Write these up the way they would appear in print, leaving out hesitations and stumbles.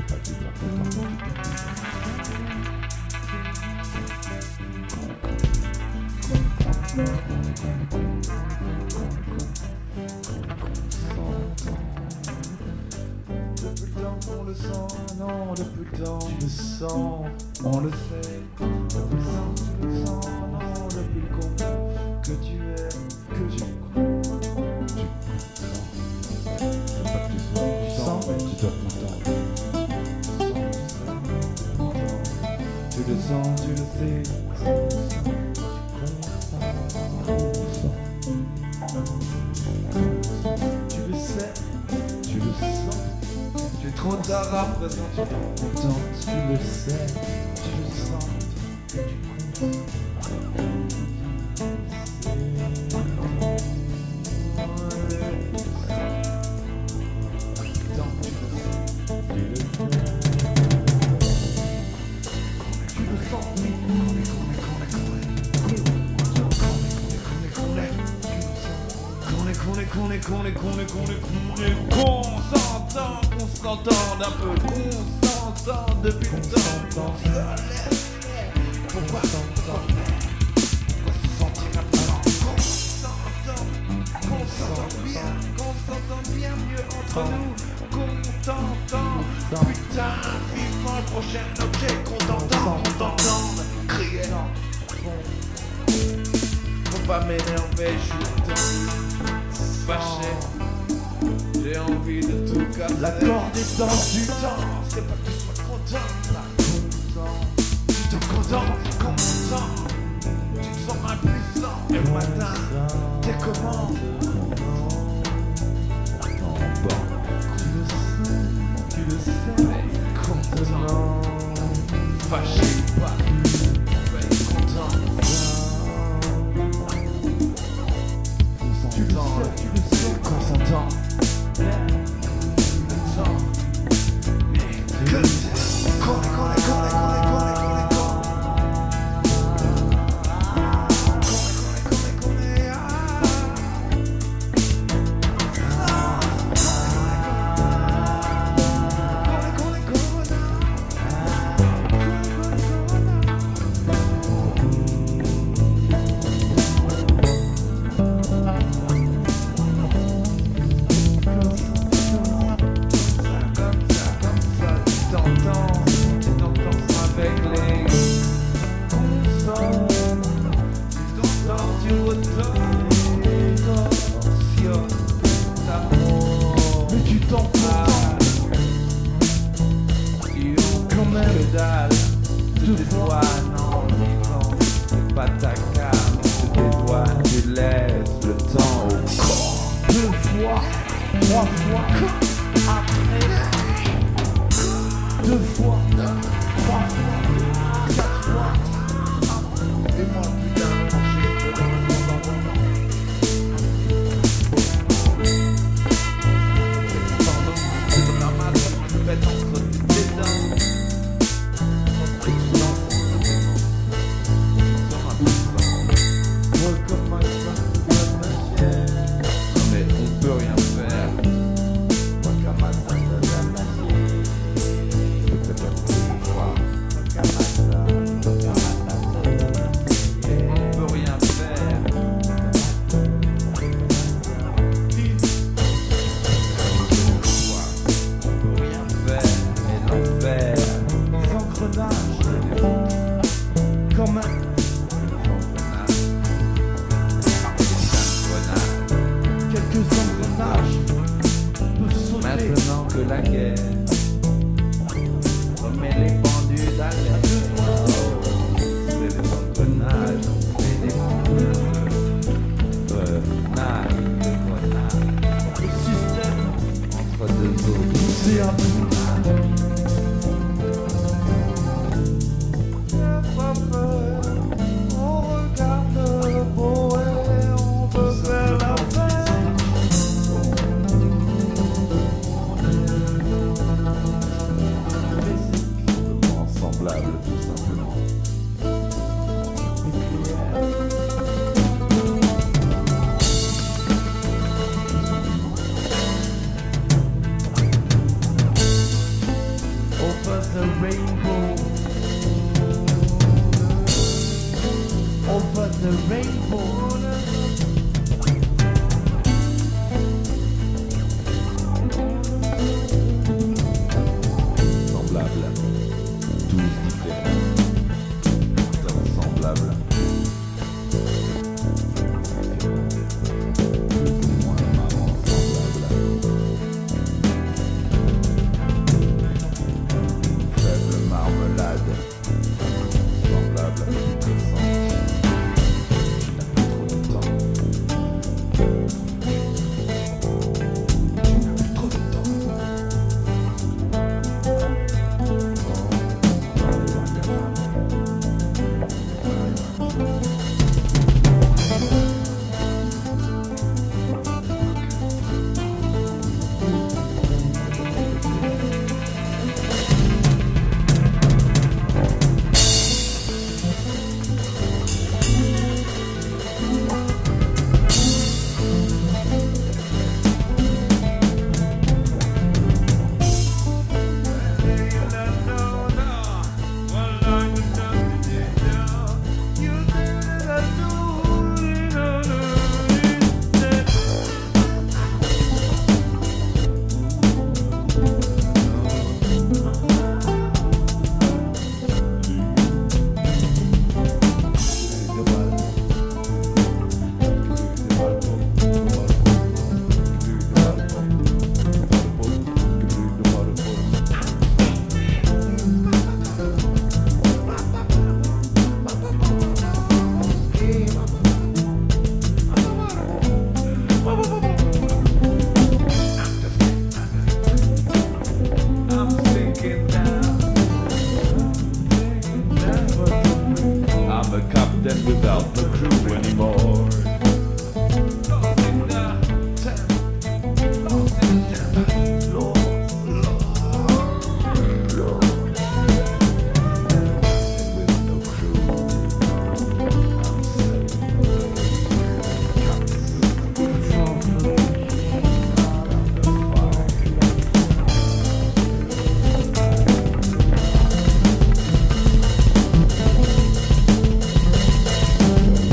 Depuis le temps qu'on le sent, non, depuis le temps tu le sens, on le sait. Depuis le temps tu le sens, non, depuis le con que tu es, que tu sens, mais tu dois content. Tu le sens, tu le sais. Tu le sais, tu le sens. Tu es trop tard à présent, tu es content. Tu le sais, tu le sens. Qu'on s'entende un peu, qu'on s'entende depuis le temps, qu'on se laisse. Pourquoi s'entendre? Qu'on se sentira qu'on s'entende bien mieux entre nous, qu'on t'entend. Putain, vivement le prochain objet, qu'on t'entende, crier. Faut pas m'énerver, je suis fâché. J'ai envie de tout casser. La corde est dans du temps. C'est pas que tu sois content, là. Content. Tu te content. Tu te sens impuissant. Et le matin, t'es comment? Tu le sais. Content. Fâché pas. Content. Tu le sais. Consentant. over the rainbow, over the rainbow. Semblables, tous différents, pourtant semblables. Plus ou moins marrants, semblables. Faible marmelade, semblable à une descente. Tu n'as plus trop de temps. Tu n'as plus trop de temps. I'm a captain without the crew anymore. And with no crew, I'm sailing away.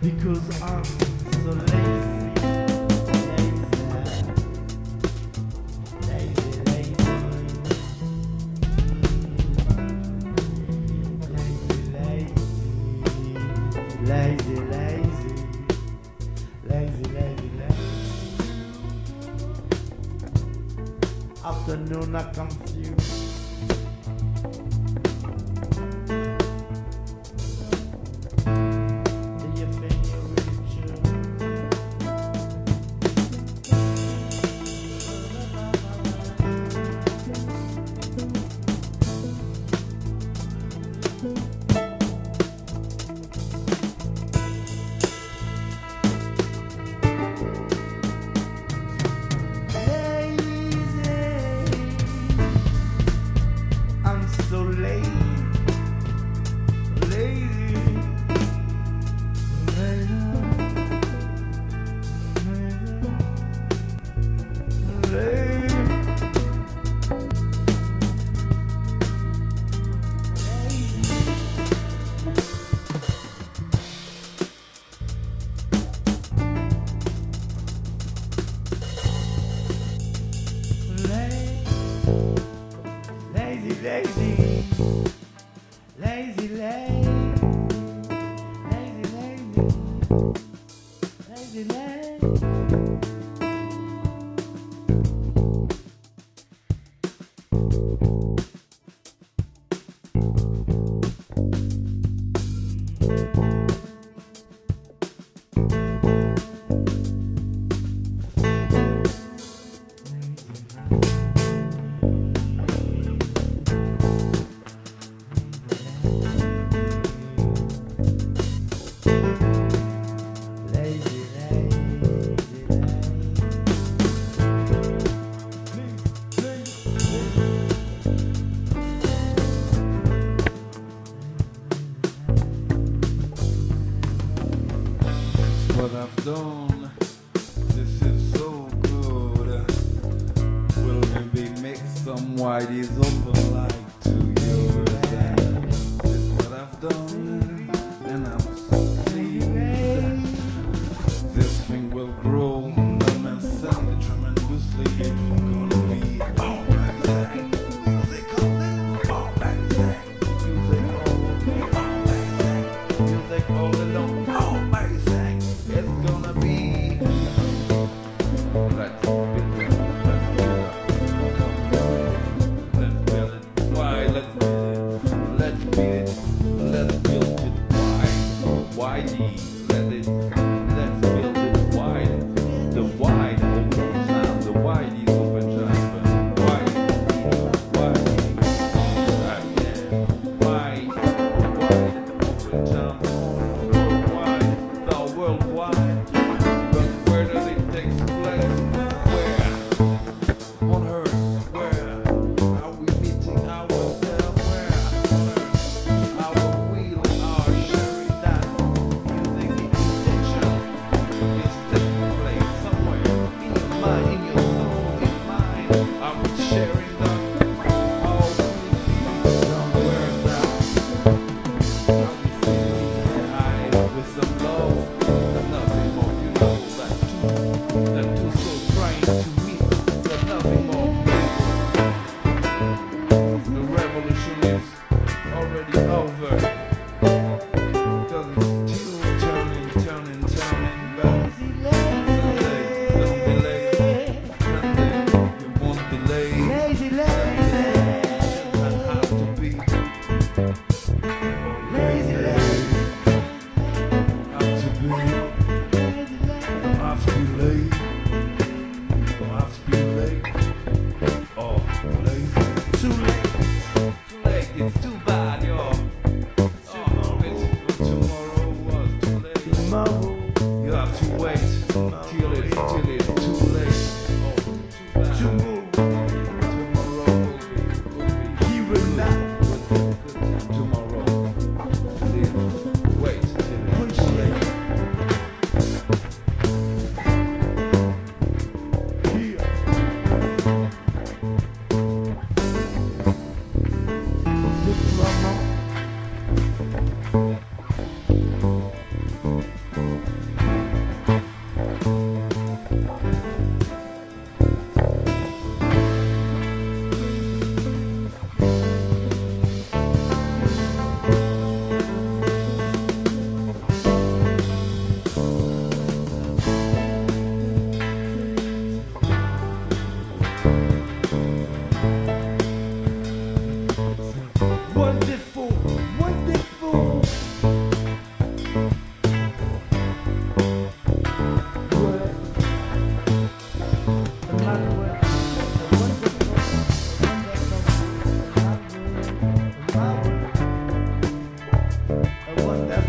because I'm so lazy. Afternoon I confused. Do you think you're really true? So lazy, lazy, lazy, what I've done, this is so good. Will maybe make some whiteys open like to yours. And this is what I've done, and I'm so pleased. This thing will grow immensely, tremendously. It's gonna be amazing. Music all amazing. Music all alone. Amazing. It's gonna be. Let's build it. Let's build it. Why? Let's build it. Let's build it. Let's build it. Why? Let it. Let's build it wide. The wide open time. The wide is open time. Wide. Wide. Again. Wide. Wide open time. Worldwide. The worldwide. But where does it take place? Where? On earth. Where? Are we meeting ourselves? Where? On earth. Our will and our sharing that. Using the intention. It's taking place somewhere. In your mind, in your soul, in mine. Are we sharing that? How will it be? Somewhere that. Are we seeing the eye with some love? There's nothing more, you know that two souls trying to meet. There's nothing more. The revolution is already over. Cause it's still turning back. Someday, don't be late. Someday, you won't be late. Someday, have to be. Have to be. Don't have to be late. Don't have to be late. Oh, late. Too late. Too late. It's too bad, yo. Oh, it's tomorrow was too late. Tomorrow. You have to wait till it's too late. Oh, too bad. Tomorrow will be. He will not. Tomorrow. Please wait till it's too late. Here.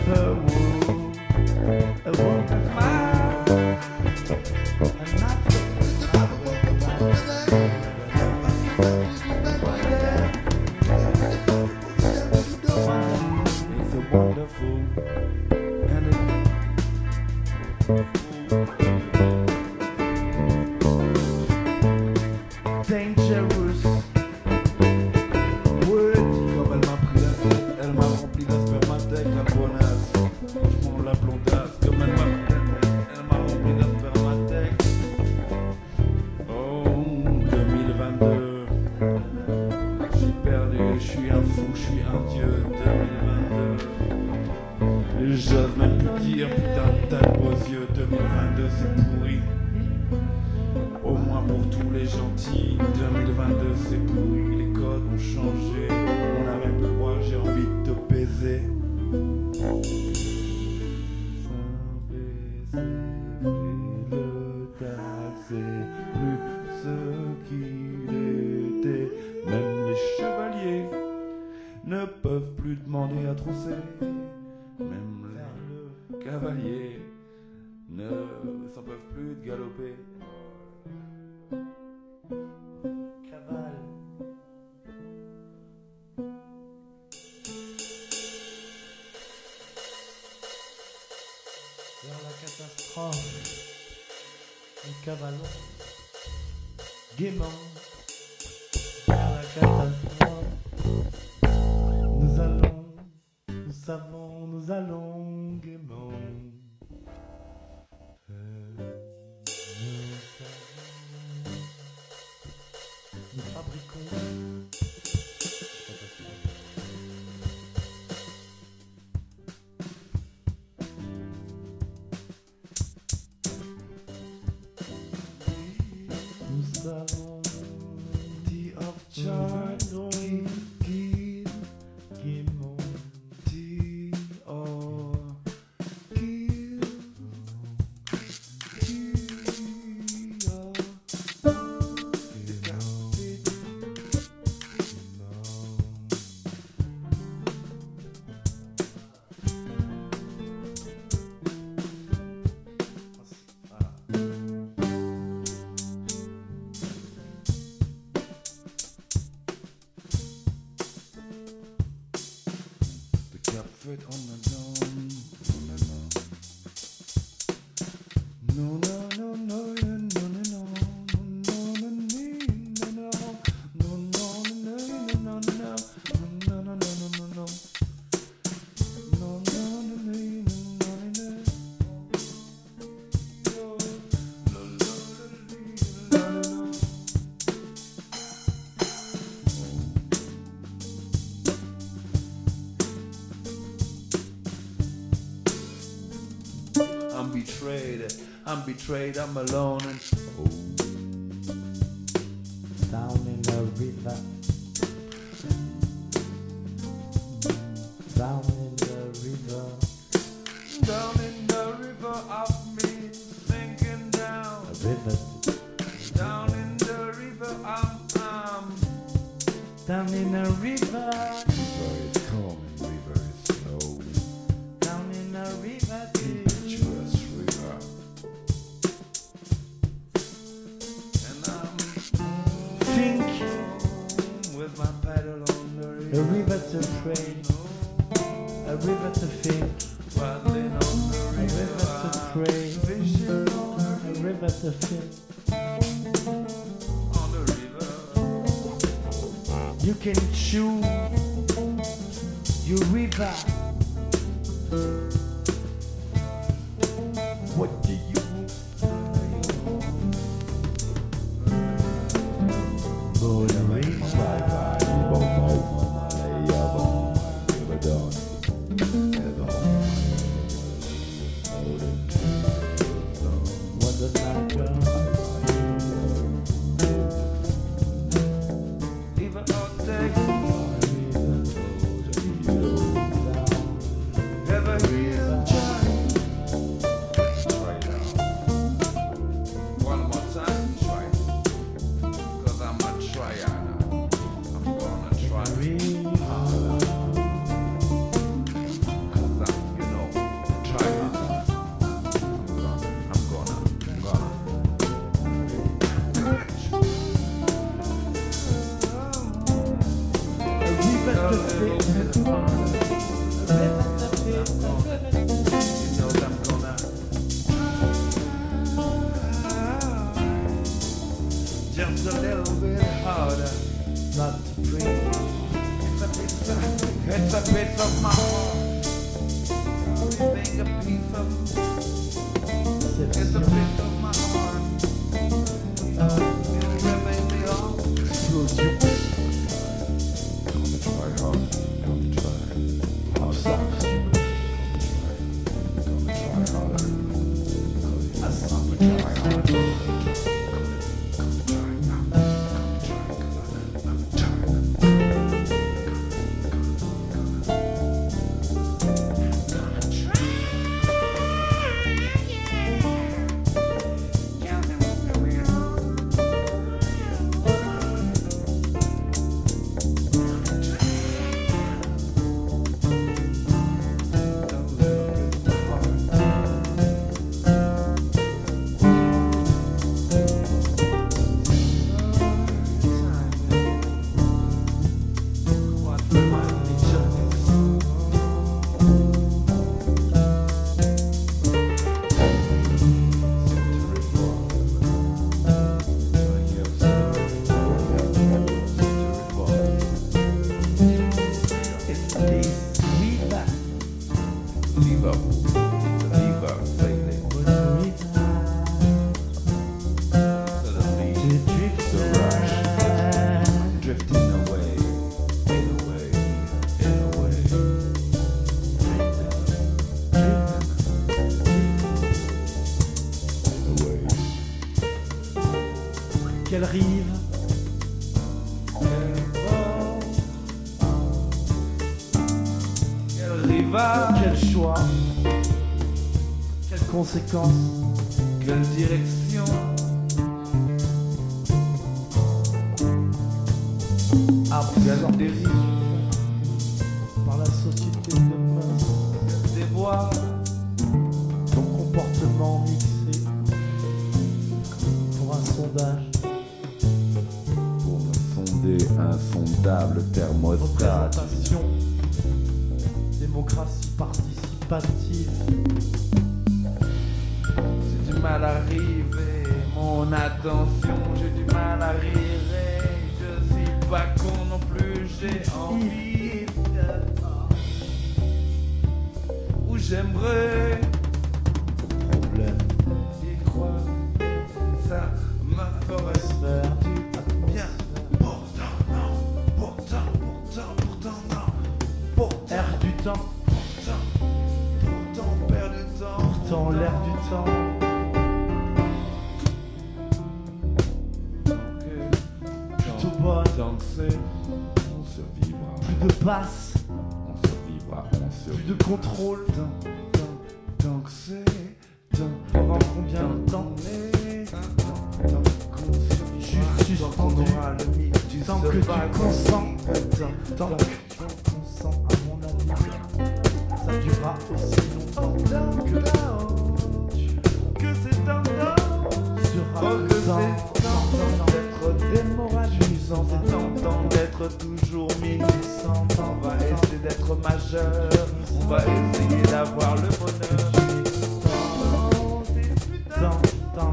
J'ose même plus dire, putain, t'as de beaux yeux, 2022 c'est pourri. Au moins pour tous les gentils, 2022 c'est pourri, les codes ont changé, on n'a même plus le droit, j'ai envie de te baiser. Plus ce qu'il était, même les chevaliers ne peuvent plus demander à trousser. Même les cavaliers ne s'en peuvent plus de galoper. Cavale. Vers la catastrophe, nous cavalons gaiement. Vers la catastrophe, nous allons, nous savons, nous allons gaiement. Nous fabriquons. Nous avons The of Chart, guide gaiement. The of Kill, the cap fit on the lawn. No, no, no, no, no, no, no, no, no, I'm betrayed, I'm alone and Down in the river. Down in the river. down in the river of me sinking down. A river. Down in the river I'm Down in the river. River is calm and river is slow. Down in the river. Impetuous river. and I'm Think with my paddle on the a river. river to pray. A river to think. Paddling on the A river to river. pray. Fishing on A river to think. the river. You can choose your river. What do you want? Go the river. What the matter? River all day. Ever hear It's a bit of my heart. It'll never end me off. Explosion. Gonna try hard, gonna try Absorption. gonna try harder. Quelle rive, Quel rivage, quel choix, quelles conséquences. quelle direction. Absorbé Dérive, par la société de mœurs, des voix. ton comportement mixé pour un sondage. Pour me sonder insondable thermostat. Représentation, démocratie participative. J'ai du mal à arriver, mon attention, j'ai du mal à rire. Je suis pas con non plus, j'ai envie. Où j'aimerais Problème, y croire, ça me ferait sphère, du bien. Pourtant non, pourtant non, pourtant, air du temps, pourtant perd du temps. pourtant l'air du temps. Plutôt bonne, Tant que c'est, On survivra, plus de passe, on survivra, on plus survivra. de contrôle. tant que c'est, Pendant combien de temps? Juste suspendu. Tant que tu consens, tant que tu consens, à mon avis, ça durera aussi longtemps que c'est tentant, sera que le c'est temps. tentant d'être démoralisant, c'est tentant d'être toujours minusant. On va essayer d'être majeur, on va essayer d'avoir le bonheur. Temps.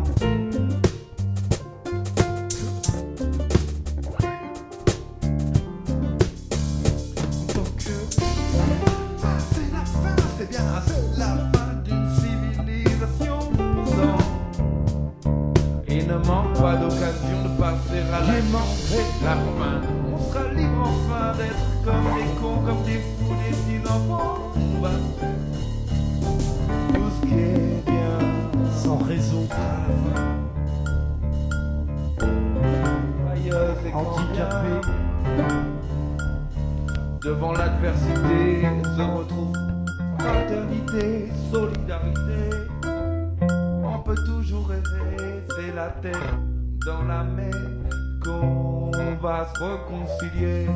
C'est la fin, c'est bien, c'est la fin d'une civilisation. Pourtant, il ne manque pas d'occasion de passer à l'action. La fin, on sera libre enfin d'être comme des cons, comme des fous, des petits enfants. On va faire tout ce qui est bien. Sans réseau, Joyeuse et handicapé, devant l'adversité se retrouve fraternité, solidarité. On peut toujours rêver, c'est la tête dans la mer qu'on va se réconcilier.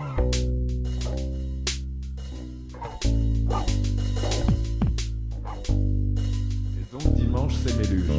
Et donc dimanche c'est Méluge.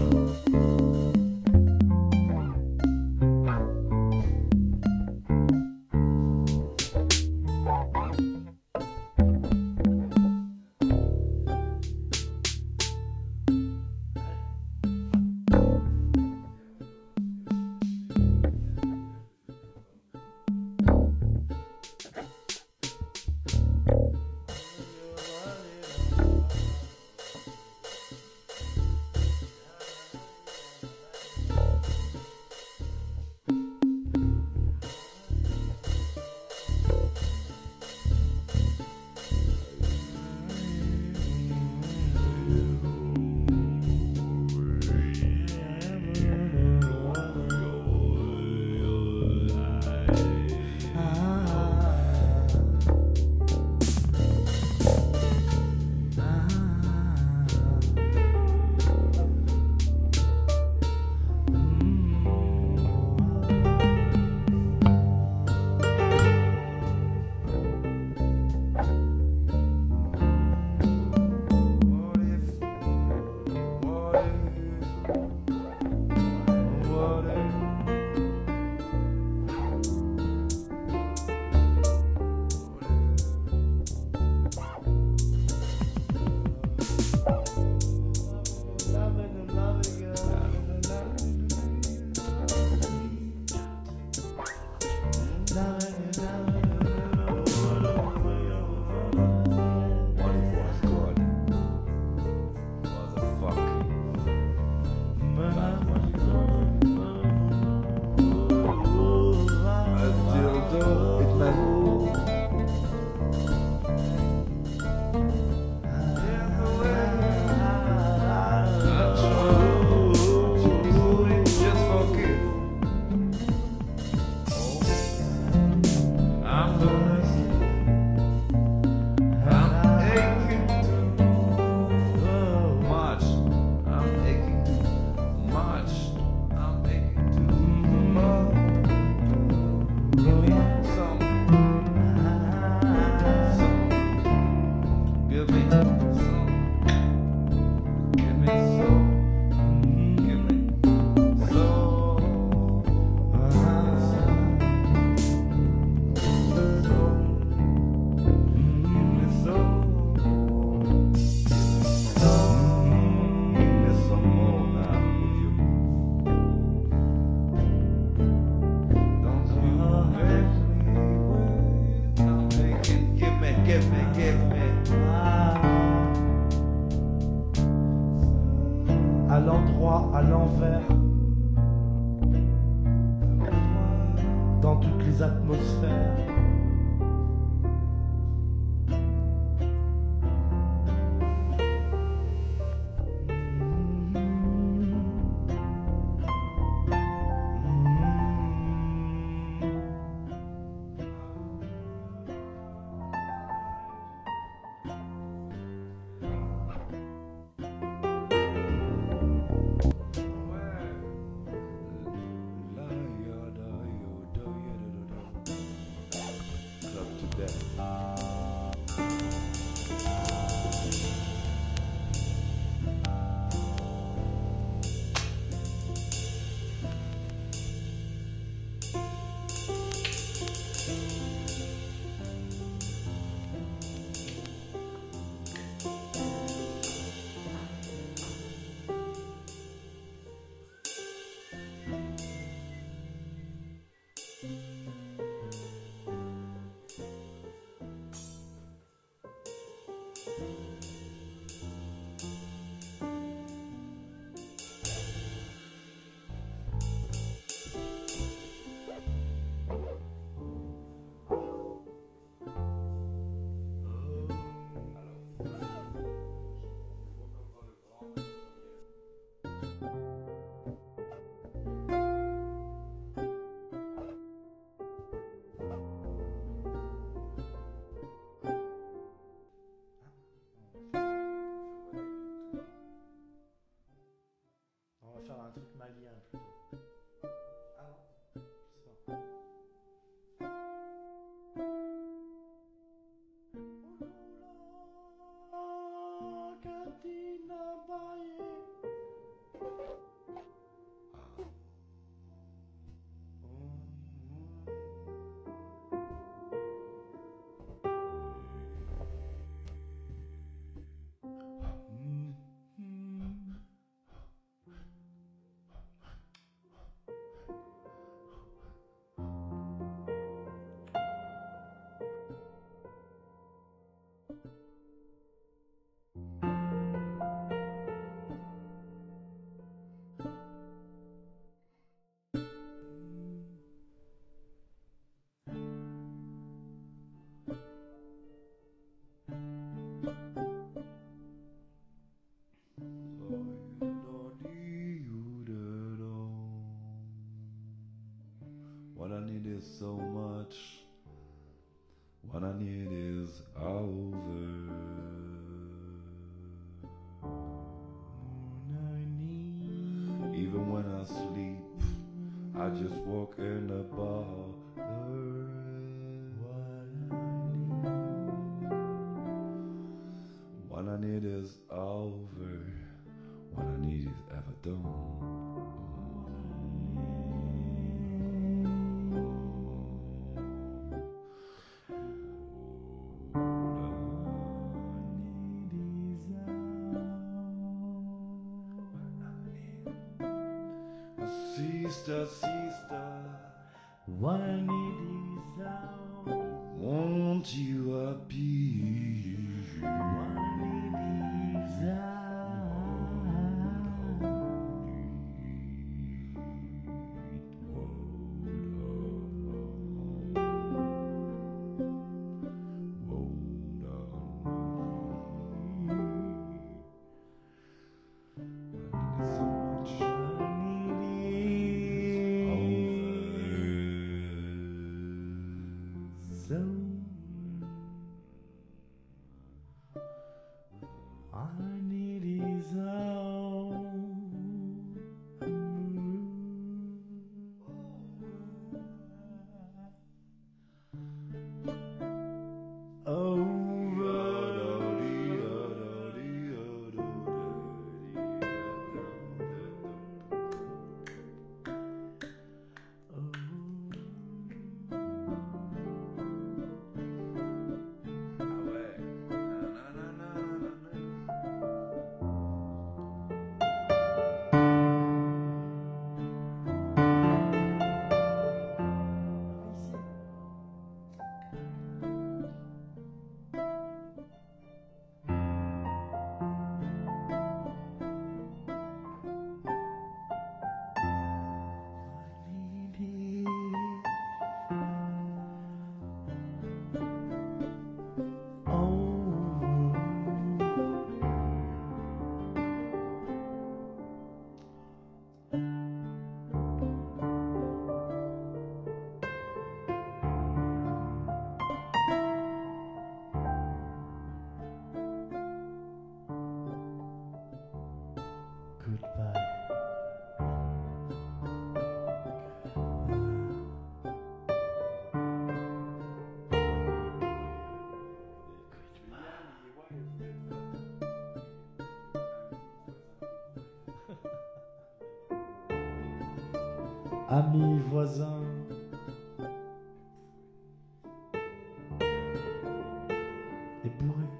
à l'endroit, à l'envers, dans toutes les atmosphères. On va faire un truc malien plutôt. Ah non, je sais pas. What I need is so much. What I need is over. Even when I sleep, I just walk in the bar. What I need is over. What I need is ever done. Sister, what I need is out. Won't you happy? What I need is Amis, voisins, et bourrés.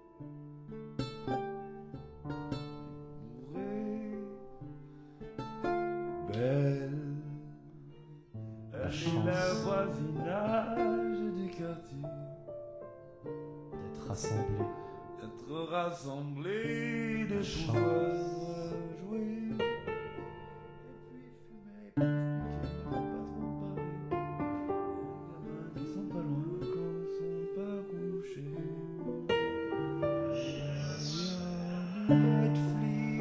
Belle, La la chance voisinage du quartier, d'être rassemblés. d'être rassemblés, de Chance. pouvoir jouer, et puis fumer, et puis expliquer, ne faut pas trop parler. Les gamins qui sont pas loin quand ils sont pas couchés. Netflix.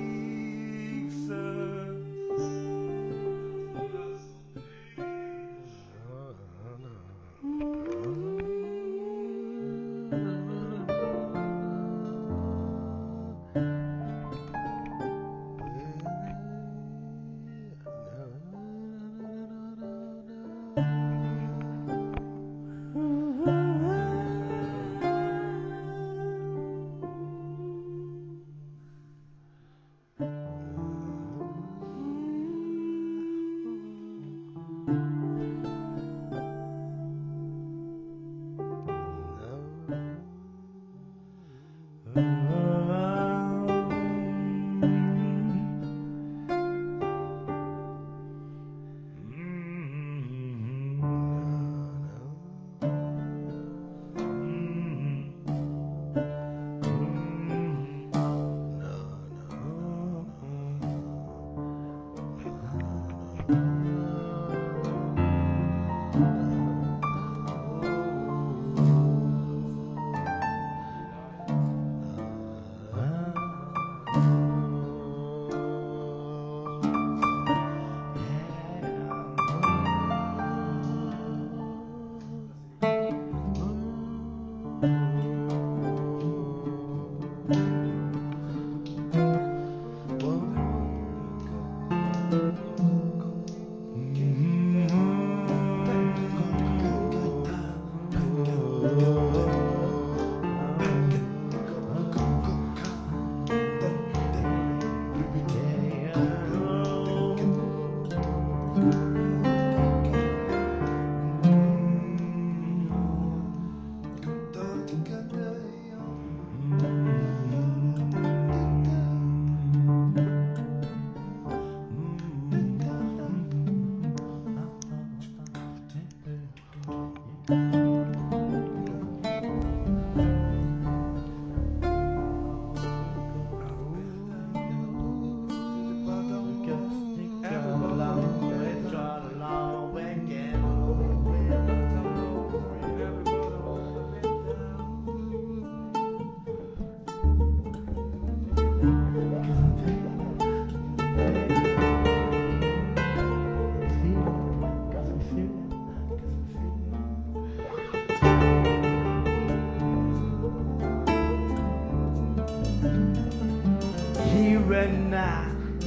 Here and now.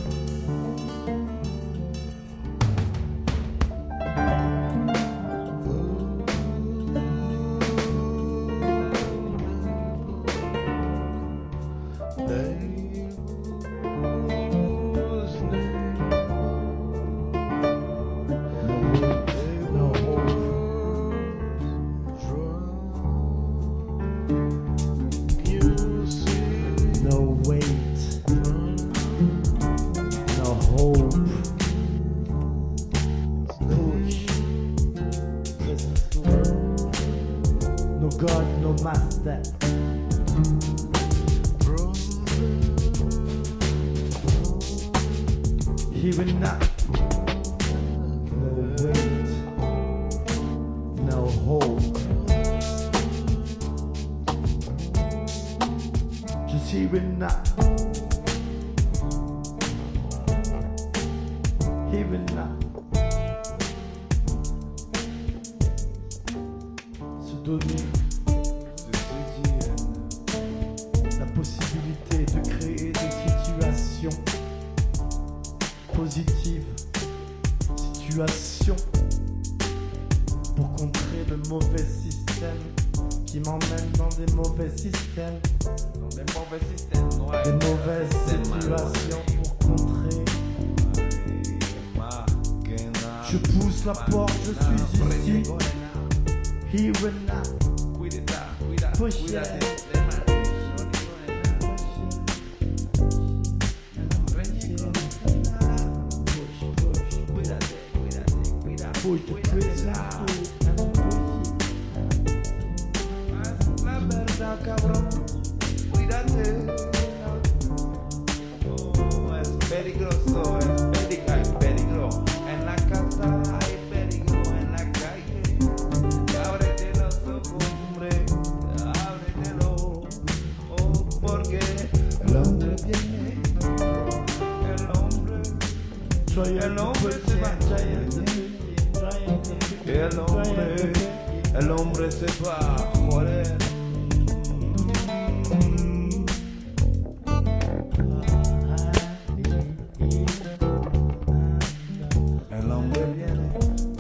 No wait, no hope, push, no God, no master. Here and now. No wait, no hope. Just here and now. Here and now. Se donner, la possibilité de créer des situations positives, situations pour contrer le mauvais système qui m'emmène dans des mauvais systèmes, Des mauvais systèmes, ouais. des mauvaises Système, situations pour contrer. Je pousse la porte, je suis ici. Here and now. Push it. Push the prison. La verdad, cabrón. Cuídate. Oh, es peligroso, hay peligro. En la casa hay peligro, en la calle. Ábrete los ojos, hombre. Ábretelo. Oh, porque el hombre viene. El hombre se va. El hombre se va, joder. El hombre viene.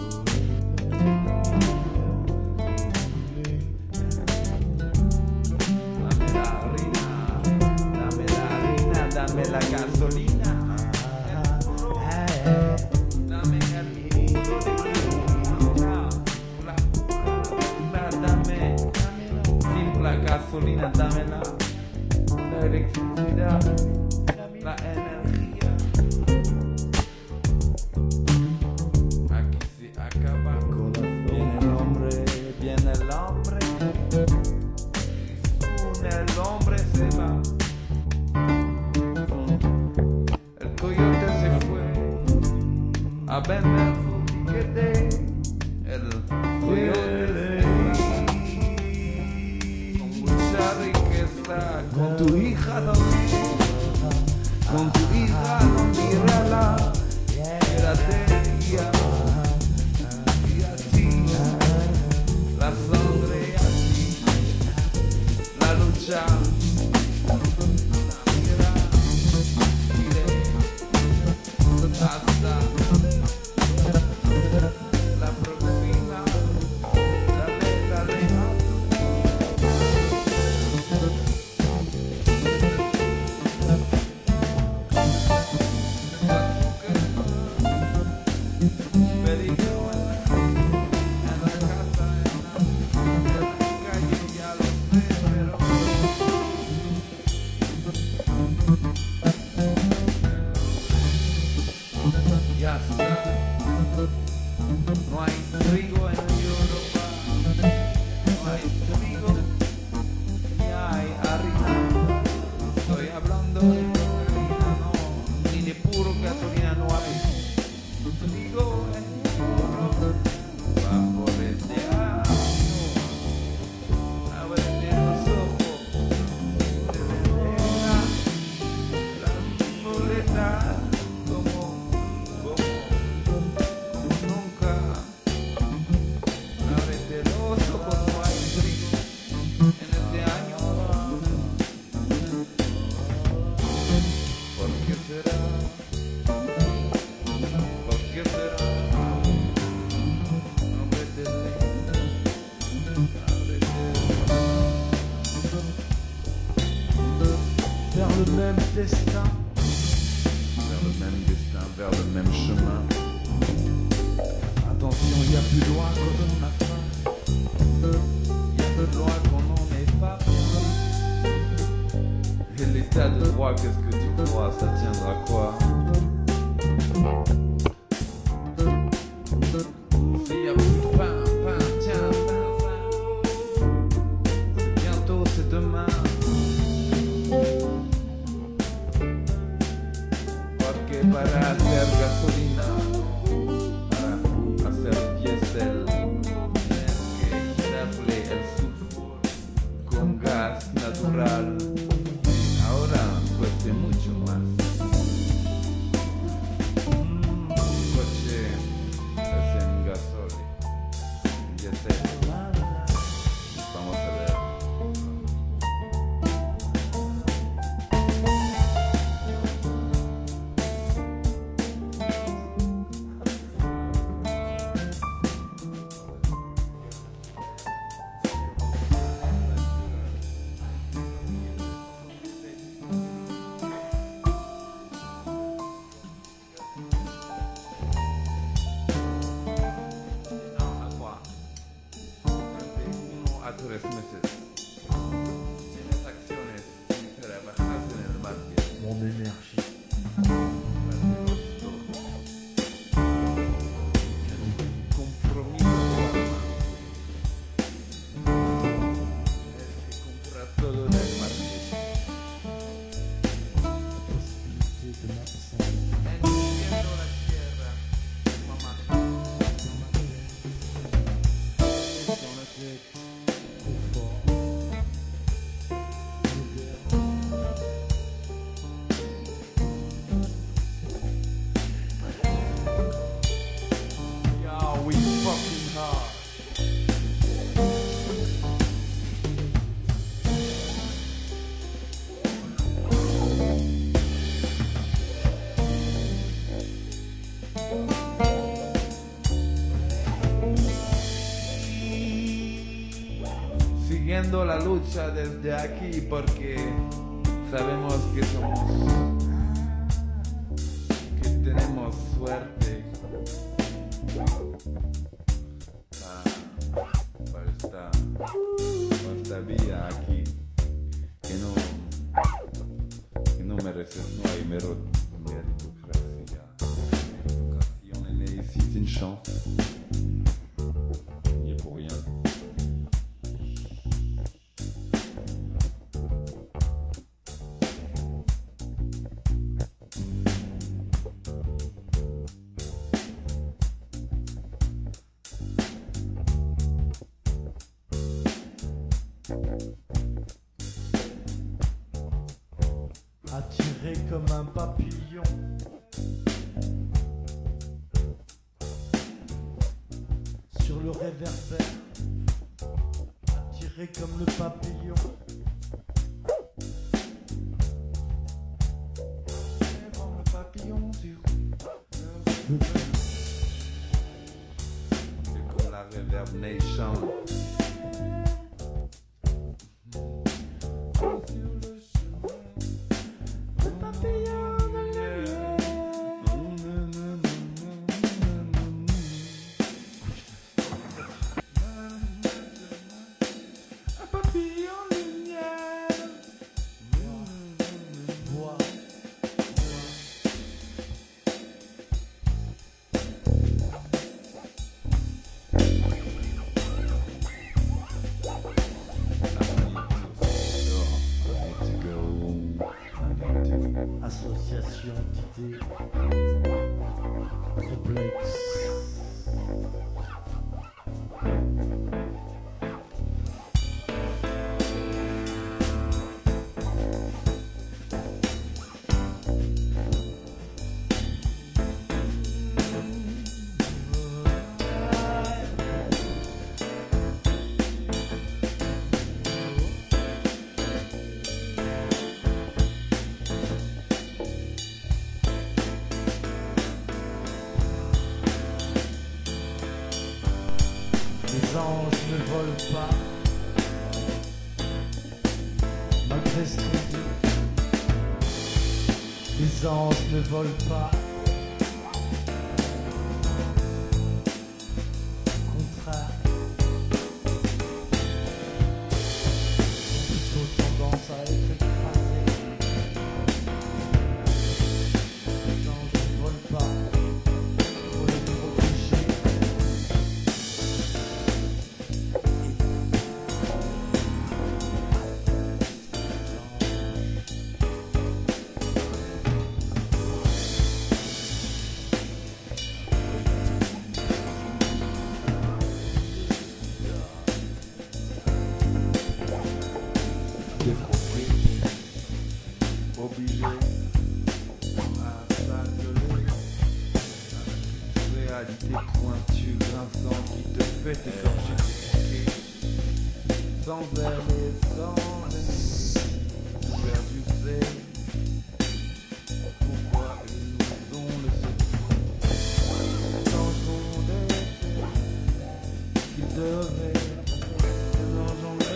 Dame la harina, dame la harina, dame la gasolina. Dame el puro de la gasolina, dámela, la electricidad, la energía. Aquí se acaba. Viene el hombre, viene el hombre. El hombre se va. El coyote se fue a vender su tiquete. El coyote se va. Riqueza, con tu hija dormir, con tu hija no mírala, mírate y así, la sangre así, la lucha, mira, hasta la próxima, dale, dale. Ya está. No hay trigo en Europa, no hay trigo, ni hay harina. Estoy hablando de harina, no, ni de puro gasolina no hay. Trigo en Europa, bajo este año, ábrete los ojos, la muleta. Vers le même destin. Vers le même destin, vers le même chemin. Attention, il y a plus loin quand on a faim. Il y a plus loin qu'on n'en est pas bien. Et l'état de droit, qu'est-ce que tu crois? Ça tiendra quoi? S'il y a plus de pain, tiens, pain. C'est bientôt, c'est demain. Porque para hacer gasolina, para hacer diésel, tienes que quitarle el sulfuro con gas natural. Ahora cueste mucho más. Coche es en gasóleo, diésel. Vamos a ver. mon énergie. Siguiendo la lucha desde aquí porque sabemos que tenemos suerte para esta vida aquí, que no mereces, no hay meritocracia, on est ici, c'est une chance, il n'y est pour rien. Attiré comme un papillon sur le réverbère, attiré comme le papillon. Comme le papillon sur c'est comme la Reverb Nation. Association d'idées complexes. Les anges ne volent pas, malgré ce qu'on dit. Les anges ne volent pas, au contraire, ils ont plutôt tendance à être écrasés. Les anges ne volent pas, faut les protéger. Obligé à s'atteler à une réalité pointue, grinçante qui te fait t'écorcher sans elle et sans elle. Perdu c'est pourquoi ils nous ont laissé sans qu'on qu'ils devaient nous ont laissé.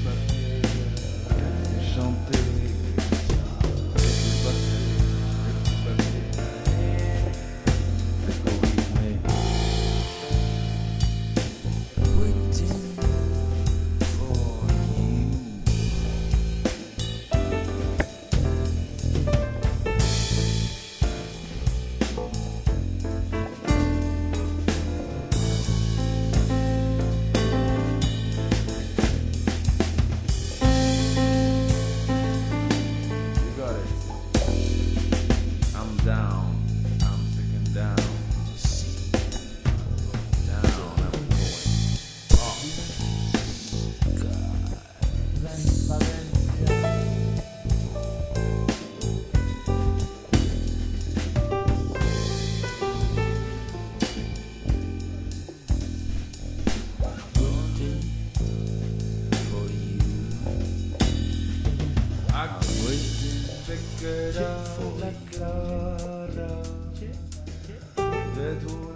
papier, chanter, down, I'm sick and down. Down, I'm going. Oh, God. I figured out la clara de tu